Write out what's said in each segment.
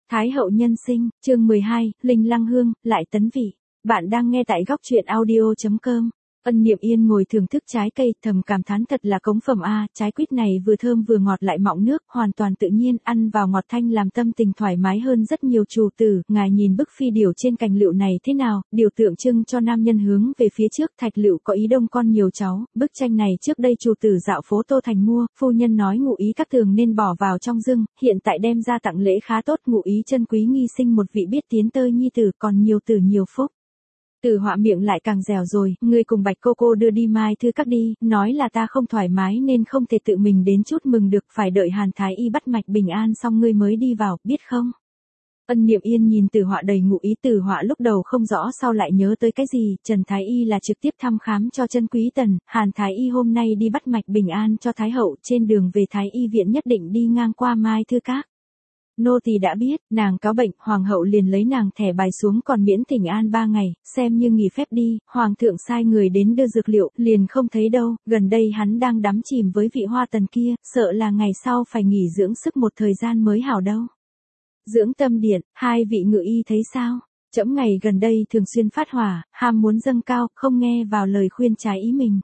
Thái hậu nhân sinh, chương 12, Linh Lăng Hương, lại tấn vị. Bạn đang nghe tại góc truyện audio.com. Ân Niệm Yên ngồi thưởng thức trái cây, thầm cảm thán thật là cống phẩm a, trái quýt này vừa thơm vừa ngọt lại mọng nước, hoàn toàn tự nhiên, ăn vào ngọt thanh làm tâm tình thoải mái hơn rất nhiều. Chủ tử, ngài nhìn bức phi điểu trên cành lựu này thế nào? Điều tượng trưng cho nam nhân hướng về phía trước, thạch lựu có ý đông con nhiều cháu. Bức tranh này trước đây chủ tử dạo phố Tô Thành mua, phu nhân nói ngụ ý các tường nên bỏ vào trong rừng, hiện tại đem ra tặng lễ khá tốt, ngụ ý chân quý nghi sinh một vị biết tiến tơi nhi tử, còn nhiều tử nhiều phúc. Từ Họa miệng lại càng dẻo rồi, ngươi cùng Bạch cô đưa đi Mai Thư Các đi, nói là ta không thoải mái nên không thể tự mình đến chúc mừng được, phải đợi Hàn Thái Y bắt mạch bình an xong ngươi mới đi vào, biết không? Ân Niệm Yên nhìn Từ Họa đầy ngụ ý. Từ Họa lúc đầu không rõ sau lại nhớ tới cái gì, Trần Thái Y là trực tiếp thăm khám cho chân quý tần, Hàn Thái Y hôm nay đi bắt mạch bình an cho Thái hậu, trên đường về Thái Y viện nhất định đi ngang qua Mai Thư Các. Nô tỳ đã biết, nàng cáo bệnh, hoàng hậu liền lấy nàng thẻ bài xuống còn miễn thỉnh an 3 ngày, xem như nghỉ phép đi, hoàng thượng sai người đến đưa dược liệu, liền không thấy đâu, gần đây hắn đang đắm chìm với vị Hoa Tần kia, sợ là ngày sau phải nghỉ dưỡng sức một thời gian mới hảo đâu. Dưỡng Tâm Điện, hai vị ngự y thấy sao? Trẫm ngày gần đây thường xuyên phát hỏa, ham muốn dâng cao, không nghe vào lời khuyên trái ý mình.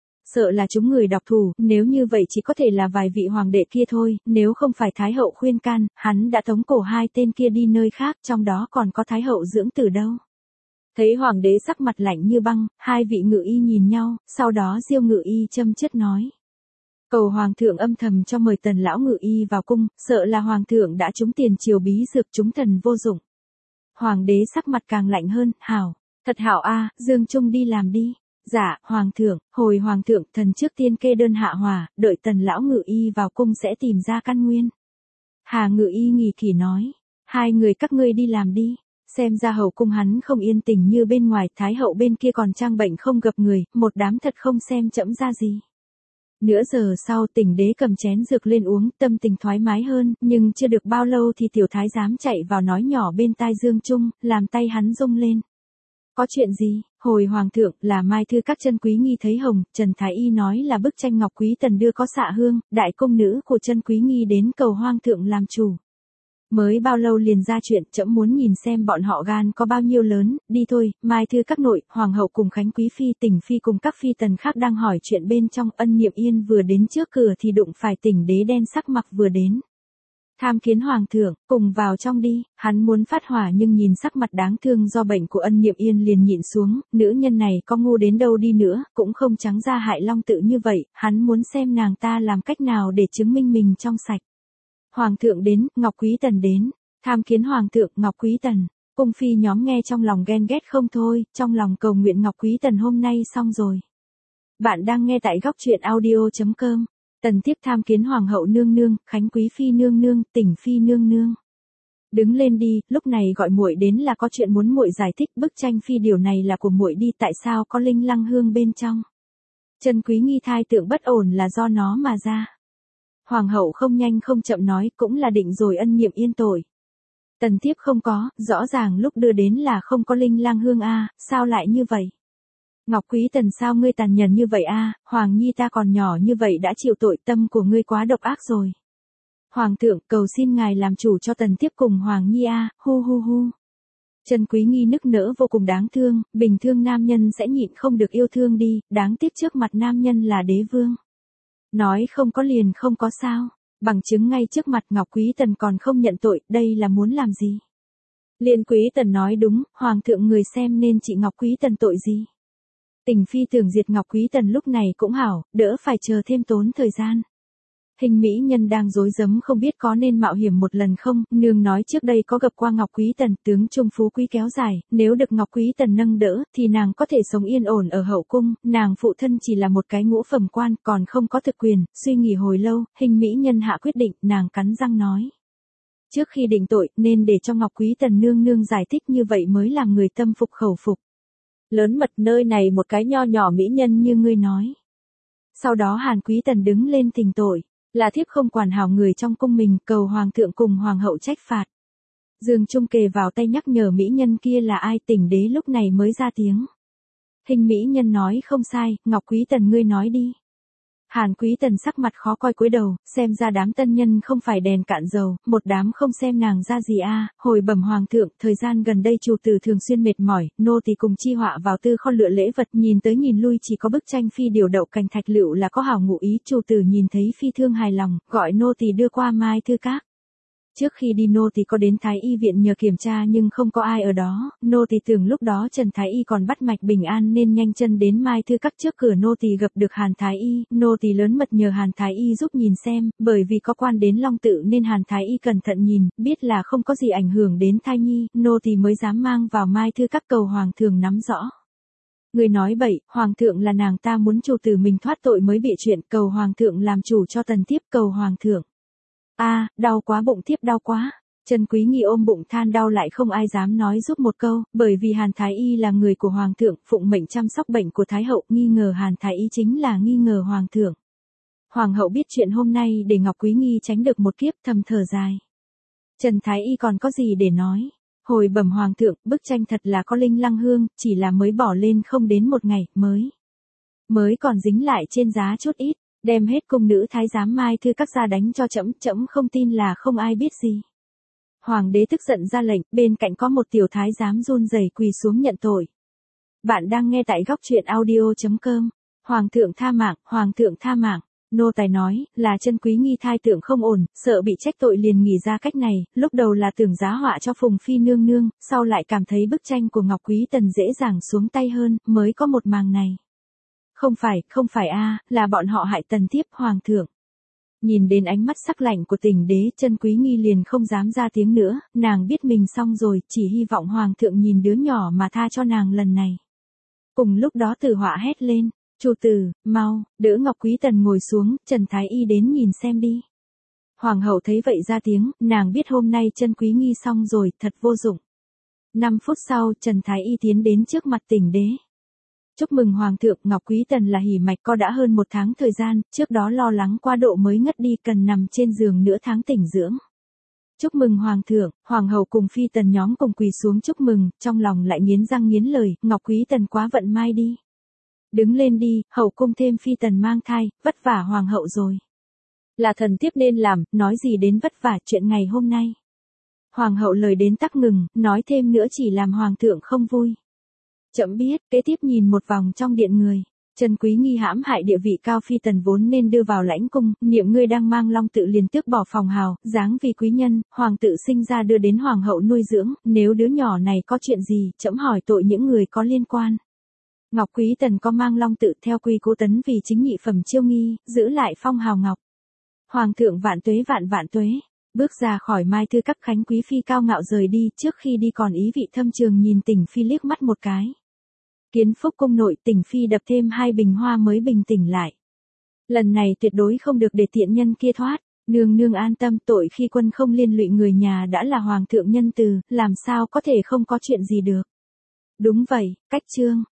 Sợ là chúng người độc thủ, nếu như vậy chỉ có thể là vài vị hoàng đệ kia thôi, nếu không phải Thái hậu khuyên can, hắn đã tống cổ hai tên kia đi nơi khác, trong đó còn có Thái hậu dưỡng tử đâu. Thấy hoàng đế sắc mặt lạnh như băng, hai vị ngự y nhìn nhau, sau đó Diêu ngự y châm chước nói. Cầu hoàng thượng âm thầm cho mời Tần lão ngự y vào cung, sợ là hoàng thượng đã trúng tiền triều bí dược chúng thần vô dụng. Hoàng đế sắc mặt càng lạnh hơn, hảo, thật hảo a, Dương Trung đi làm đi. Dạ, hoàng thượng, hồi hoàng thượng, thần trước tiên kê đơn hạ hòa, đợi Tần lão ngự y vào cung sẽ tìm ra căn nguyên. Hà ngự y nghỉ kỳ nói, hai người các ngươi đi làm đi, xem ra hậu cung hắn không yên tình như bên ngoài, Thái hậu bên kia còn trang bệnh không gặp người, một đám thật không xem chẫm ra gì. Nửa giờ sau Tỉnh đế cầm chén dược lên uống, tâm tình thoải mái hơn, nhưng chưa được bao lâu thì tiểu thái giám chạy vào nói nhỏ bên tai Dương Trung, làm tay hắn rung lên. Có chuyện gì? Hồi hoàng thượng, là Mai Thư Các chân quý nghi thấy hồng, Trần Thái Y nói là bức tranh Ngọc Quý Tần đưa có xạ hương, đại công nữ của chân quý nghi đến cầu hoàng thượng làm chủ. Mới bao lâu liền ra chuyện, trẫm muốn nhìn xem bọn họ gan có bao nhiêu lớn, đi thôi. Mai Thư Các nội, hoàng hậu cùng Khánh Quý Phi, Tỉnh Phi cùng các phi tần khác đang hỏi chuyện bên trong. Ân Niệm Yên vừa đến trước cửa thì đụng phải Tỉnh đế đen sắc mặc vừa đến. Tham kiến hoàng thượng, cùng vào trong đi, hắn muốn phát hỏa nhưng nhìn sắc mặt đáng thương do bệnh của Ân Niệm Yên liền nhịn xuống, nữ nhân này có ngu đến đâu đi nữa, cũng không trắng ra hại long tự như vậy, hắn muốn xem nàng ta làm cách nào để chứng minh mình trong sạch. Hoàng thượng đến, Ngọc Quý Tần đến, tham kiến hoàng thượng, Ngọc Quý Tần, cung phi nhóm nghe trong lòng ghen ghét không thôi, trong lòng cầu nguyện Ngọc Quý Tần hôm nay xong rồi. Bạn đang nghe tại góc truyện audio.com. Tần thiếp tham kiến hoàng hậu nương nương, Khánh Quý Phi nương nương, Tỉnh Phi nương nương. Đứng lên đi, lúc này gọi muội đến là có chuyện muốn muội giải thích, bức tranh phi điều này là của muội đi, tại sao có Linh Lăng Hương bên trong? Chân quý nghi thai tượng bất ổn là do nó mà ra. Hoàng hậu không nhanh không chậm nói, cũng là định rồi Ân Niệm Yên tội. Tần thiếp không có, rõ ràng lúc đưa đến là không có Linh Lăng Hương a, sao lại như vậy? Ngọc Quý Tần sao ngươi tàn nhẫn như vậy a, Hoàng nhi ta còn nhỏ như vậy đã chịu tội, tâm của ngươi quá độc ác rồi. Hoàng thượng, cầu xin ngài làm chủ cho Tần thiếp cùng Hoàng nhi a, hu hu hu. Chân quý nghi nức nở vô cùng đáng thương, bình thường nam nhân sẽ nhịn không được yêu thương đi, đáng tiếc trước mặt nam nhân là đế vương. Nói không có liền không có sao, bằng chứng ngay trước mặt Ngọc Quý Tần còn không nhận tội, đây là muốn làm gì? Liên Quý Tần nói đúng, Hoàng thượng người xem nên chị Ngọc Quý Tần tội gì? Tỉnh Phi tưởng diệt Ngọc Quý Tần lúc này cũng hảo, đỡ phải chờ thêm tốn thời gian. Hình mỹ nhân đang rối rắm không biết có nên mạo hiểm một lần không, nương nói trước đây có gặp qua Ngọc Quý Tần, tướng trung phú quý kéo dài, nếu được Ngọc Quý Tần nâng đỡ, thì nàng có thể sống yên ổn ở hậu cung, nàng phụ thân chỉ là một cái ngũ phẩm quan, còn không có thực quyền, suy nghĩ hồi lâu, hình mỹ nhân hạ quyết định, nàng cắn răng nói. Trước khi định tội, nên để cho Ngọc Quý Tần nương nương giải thích như vậy mới làm người tâm phục khẩu phục. Lớn mật nơi này một cái nho nhỏ mỹ nhân như ngươi nói. Sau đó Hàn Quý Tần đứng lên thỉnh tội, là thiếp không quản hảo người trong cung mình, cầu hoàng thượng cùng hoàng hậu trách phạt. Dương Trung kề vào tay nhắc nhở mỹ nhân kia là ai, Tỉnh đế lúc này mới ra tiếng. Hình mỹ nhân nói không sai, Ngọc Quý Tần ngươi nói đi. Hàn Quý Tần sắc mặt khó coi cúi đầu, xem ra đám tân nhân không phải đèn cạn dầu, một đám không xem nàng ra gì a. Hồi bẩm hoàng thượng, thời gian gần đây chủ tử thường xuyên mệt mỏi, nô tỳ cùng chi họa vào tư kho lựa lễ vật, nhìn tới nhìn lui chỉ có bức tranh phi điều đậu cành thạch lựu là có hảo ngụ ý, chủ tử nhìn thấy phi thương hài lòng, gọi nô tỳ đưa qua Mai Thư Các. Trước khi đi nô tỳ có đến Thái Y viện nhờ kiểm tra nhưng không có ai ở đó, nô tỳ tưởng lúc đó Trần Thái Y còn bắt mạch bình an nên nhanh chân đến Mai Thư Các. Trước cửa nô tỳ gặp được Hàn Thái Y, nô tỳ lớn mật nhờ Hàn Thái Y giúp nhìn xem, bởi vì có quan đến Long Tự nên Hàn Thái Y cẩn thận nhìn, biết là không có gì ảnh hưởng đến thai nhi, nô tỳ mới dám mang vào Mai Thư Các cầu hoàng thượng nắm rõ. Người nói bậy, hoàng thượng là nàng ta muốn chủ tử mình thoát tội mới bị chuyện, cầu hoàng thượng làm chủ cho tần thiếp, cầu hoàng thượng. A, đau quá, bụng thiếp đau quá. Trần Quý Nghi ôm bụng than đau, lại không ai dám nói giúp một câu, bởi vì Hàn Thái Y là người của hoàng thượng, phụng mệnh chăm sóc bệnh của Thái hậu, nghi ngờ Hàn Thái Y chính là nghi ngờ hoàng thượng. Hoàng hậu biết chuyện hôm nay để Ngọc Quý Nghi tránh được một kiếp, thầm thở dài. Trần Thái Y còn có gì để nói? Hồi bẩm hoàng thượng, bức tranh thật là có linh lăng hương, chỉ là mới bỏ lên không đến một ngày, mới còn dính lại trên giá chút ít. Đem hết cung nữ thái giám Mai Thư Các ra đánh cho trẫm, trẫm không tin là không ai biết gì. Hoàng đế tức giận ra lệnh, bên cạnh có một tiểu thái giám run rẩy quỳ xuống nhận tội. Bạn đang nghe tại góc truyện audio.com. Hoàng thượng tha mạng, hoàng thượng tha mạng. Nô tài nói, là Trân Quý Nghi thai tượng không ổn, sợ bị trách tội liền nghỉ ra cách này, lúc đầu là tưởng giá họa cho Phùng Phi nương nương, sau lại cảm thấy bức tranh của Ngọc Quý Tần dễ dàng xuống tay hơn, mới có một màng này. Không phải a, là bọn họ hại tần thiếp, hoàng thượng. Nhìn đến ánh mắt sắc lạnh của Tình Đế, Trân Quý Nghi liền không dám ra tiếng nữa, nàng biết mình xong rồi, chỉ hy vọng hoàng thượng nhìn đứa nhỏ mà tha cho nàng lần này. Cùng lúc đó Tử Họa hét lên, chủ tử, mau, đỡ Ngọc Quý Tần ngồi xuống, Trần Thái Y đến nhìn xem đi. Hoàng hậu thấy vậy ra tiếng, nàng biết hôm nay Trân Quý Nghi xong rồi, thật vô dụng. 5 phút sau, Trần Thái Y tiến đến trước mặt Tình Đế. Chúc mừng hoàng thượng, Ngọc Quý Tần là hỉ mạch có đã hơn 1 tháng thời gian, trước đó lo lắng quá độ mới ngất đi, cần nằm trên giường nửa tháng tỉnh dưỡng. Chúc mừng hoàng thượng, hoàng hậu cùng phi tần nhóm cùng quỳ xuống chúc mừng, trong lòng lại nghiến răng nghiến lời, Ngọc Quý Tần quá vận may đi. Đứng lên đi, hậu cung thêm phi tần mang thai, vất vả hoàng hậu rồi. Là thần thiếp nên làm, nói gì đến vất vả chuyện ngày hôm nay. Hoàng hậu lời đến tắc ngừng, nói thêm nữa chỉ làm hoàng thượng không vui. Chậm biết, kế tiếp nhìn một vòng trong điện người. Trân Quý Nghi hãm hại địa vị cao phi tần vốn nên đưa vào lãnh cung, niệm ngươi đang mang Long Tự liền tước bỏ phòng hào, dáng vì quý nhân, hoàng tự sinh ra đưa đến hoàng hậu nuôi dưỡng, nếu đứa nhỏ này có chuyện gì, trẫm hỏi tội những người có liên quan. Ngọc Quý Tần có mang Long Tự theo quy cố tấn vì chính nhị phẩm chiêu nghi, giữ lại phong hào ngọc. Hoàng thượng vạn tuế vạn vạn tuế. Bước ra khỏi Mai Thư Các, Khánh Quý Phi cao ngạo rời đi, trước khi đi còn ý vị thâm trường nhìn Tình Phi liếc mắt một cái. Kiến Phúc cung nội, Tình Phi đập thêm 2 bình hoa mới bình tỉnh lại. Lần này tuyệt đối không được để tiện nhân kia thoát, nương nương an tâm, tội khi quân không liên lụy người nhà đã là hoàng thượng nhân từ, làm sao có thể không có chuyện gì được. Đúng vậy, cách chương.